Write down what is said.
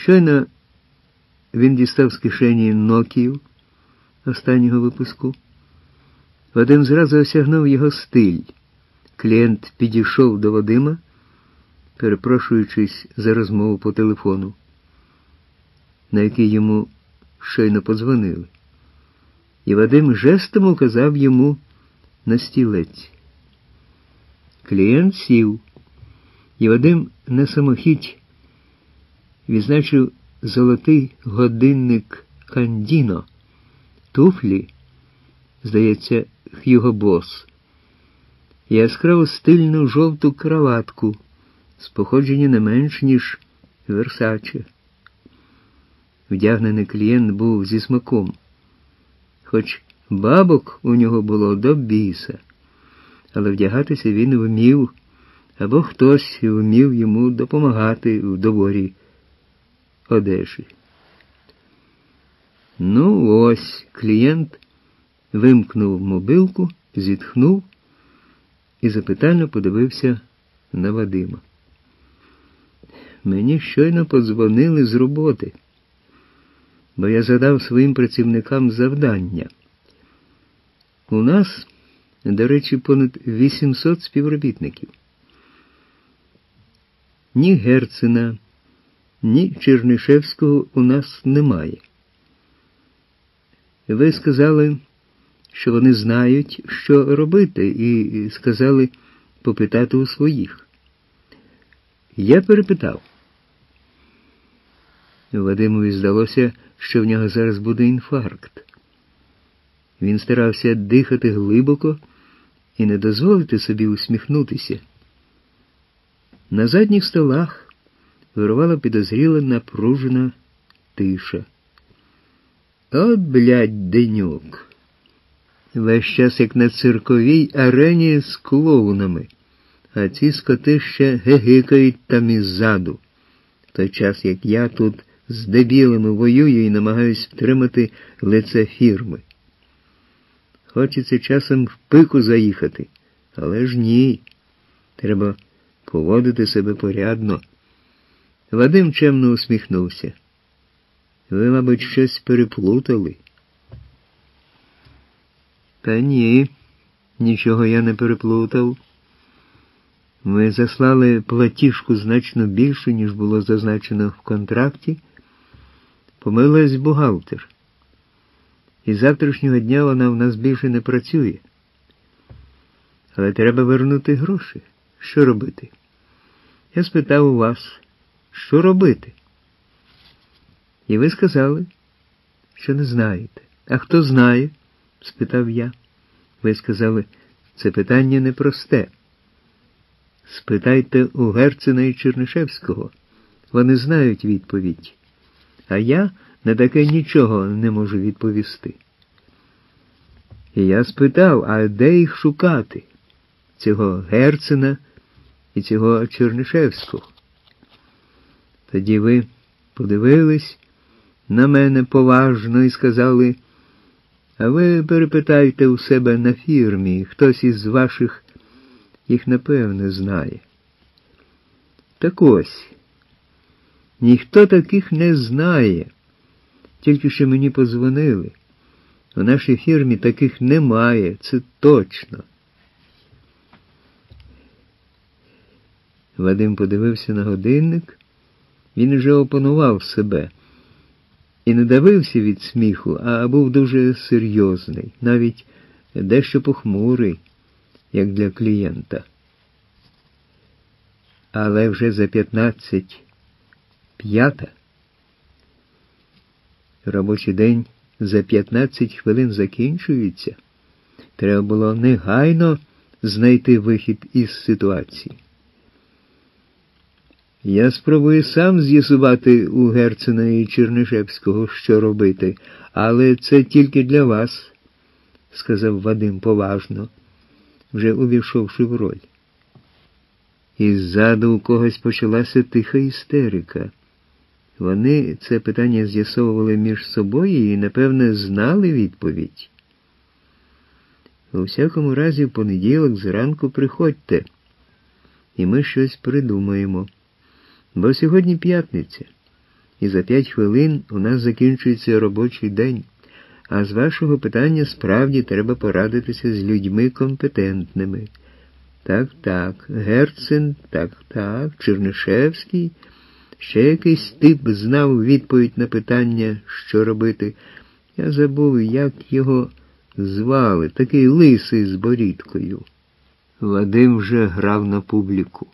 Щойно він дістав з кишені Нокію останнього випуску. Вадим зразу осягнув його стиль. Клієнт підійшов до Вадима, перепрошуючись за розмову по телефону, на який йому щойно подзвонили. І Вадим жестом указав йому на стілець. Клієнт сів, і Вадим на самохідь відзначив золотий годинник Кандіно, туфлі, здається, Хьюго Босс, і яскраво стильну жовту краватку з походження не менш, ніж Версаче. Вдягнений клієнт був зі смаком, хоч бабок у нього було до біса, але вдягатися він вмів, або хтось вмів йому допомагати в доборі одежі. Ну ось, клієнт вимкнув мобилку, зітхнув і запитально подивився на Вадима. Мені щойно подзвонили з роботи, бо я задав своїм працівникам завдання. У нас, до речі, понад 800 співробітників. Ні Герцена, ні Чернишевського у нас немає. Ви сказали, що вони знають, що робити, і сказали попитати у своїх. Я перепитав. Вадимові здалося, що в нього зараз буде інфаркт. Він старався дихати глибоко і не дозволити собі усміхнутися. На задніх столах вирувала підозріла напружена тиша. От, блядь, денюк. Весь час як на цирковій арені з клоунами, а ці скоти ще гегикають там іззаду. В той час, як я тут з дебілами воюю і намагаюсь втримати лице фірми. Хочеться часом в пику заїхати, але ж ні. Треба поводити себе порядно. Вадим чемно усміхнувся. Ви, мабуть, щось переплутали. Та ні, нічого я не переплутав. Ми заслали платіжку значно більше, ніж було зазначено в контракті. Помилась бухгалтер. І з завтрашнього дня вона в нас більше не працює. Але треба вернути гроші. Що робити? Я спитав у вас, що робити? І ви сказали, що не знаєте. А хто знає? Спитав я. Ви сказали, це питання непросте. Спитайте у Герцена і Чернишевського. Вони знають відповідь. А я на таке нічого не можу відповісти. І я спитав, а де їх шукати? Цього Герцена і цього Чернишевського. Тоді ви подивились на мене поважно і сказали, а ви перепитайте у себе на фірмі, хтось із ваших їх напевне знає. Так ось, ніхто таких не знає, тільки що мені подзвонили. У нашій фірмі таких немає, це точно. Вадим подивився на годинник, він уже опанував себе. І не давився від сміху, а був дуже серйозний, навіть дещо похмурий, як для клієнта. Але вже за 15:05 робочий день за 15 хвилин закінчується. Треба було негайно знайти вихід із ситуації. Я спробую сам з'ясувати у Герцена і Чернишевського, що робити, але це тільки для вас, сказав Вадим поважно, вже увійшовши в роль. І ззаду у когось почалася тиха істерика. Вони це питання з'ясовували між собою і, напевне, знали відповідь. У всякому разі, в понеділок зранку приходьте, і ми щось придумаємо. Бо сьогодні п'ятниця, і за 5 хвилин у нас закінчується робочий день. А з вашого питання справді треба порадитися з людьми компетентними. Так, Герцен, так, Чернишевський. Ще якийсь тип знав відповідь на питання, що робити. Я забув, як його звали, такий лисий з борідкою. Вадим вже грав на публіку.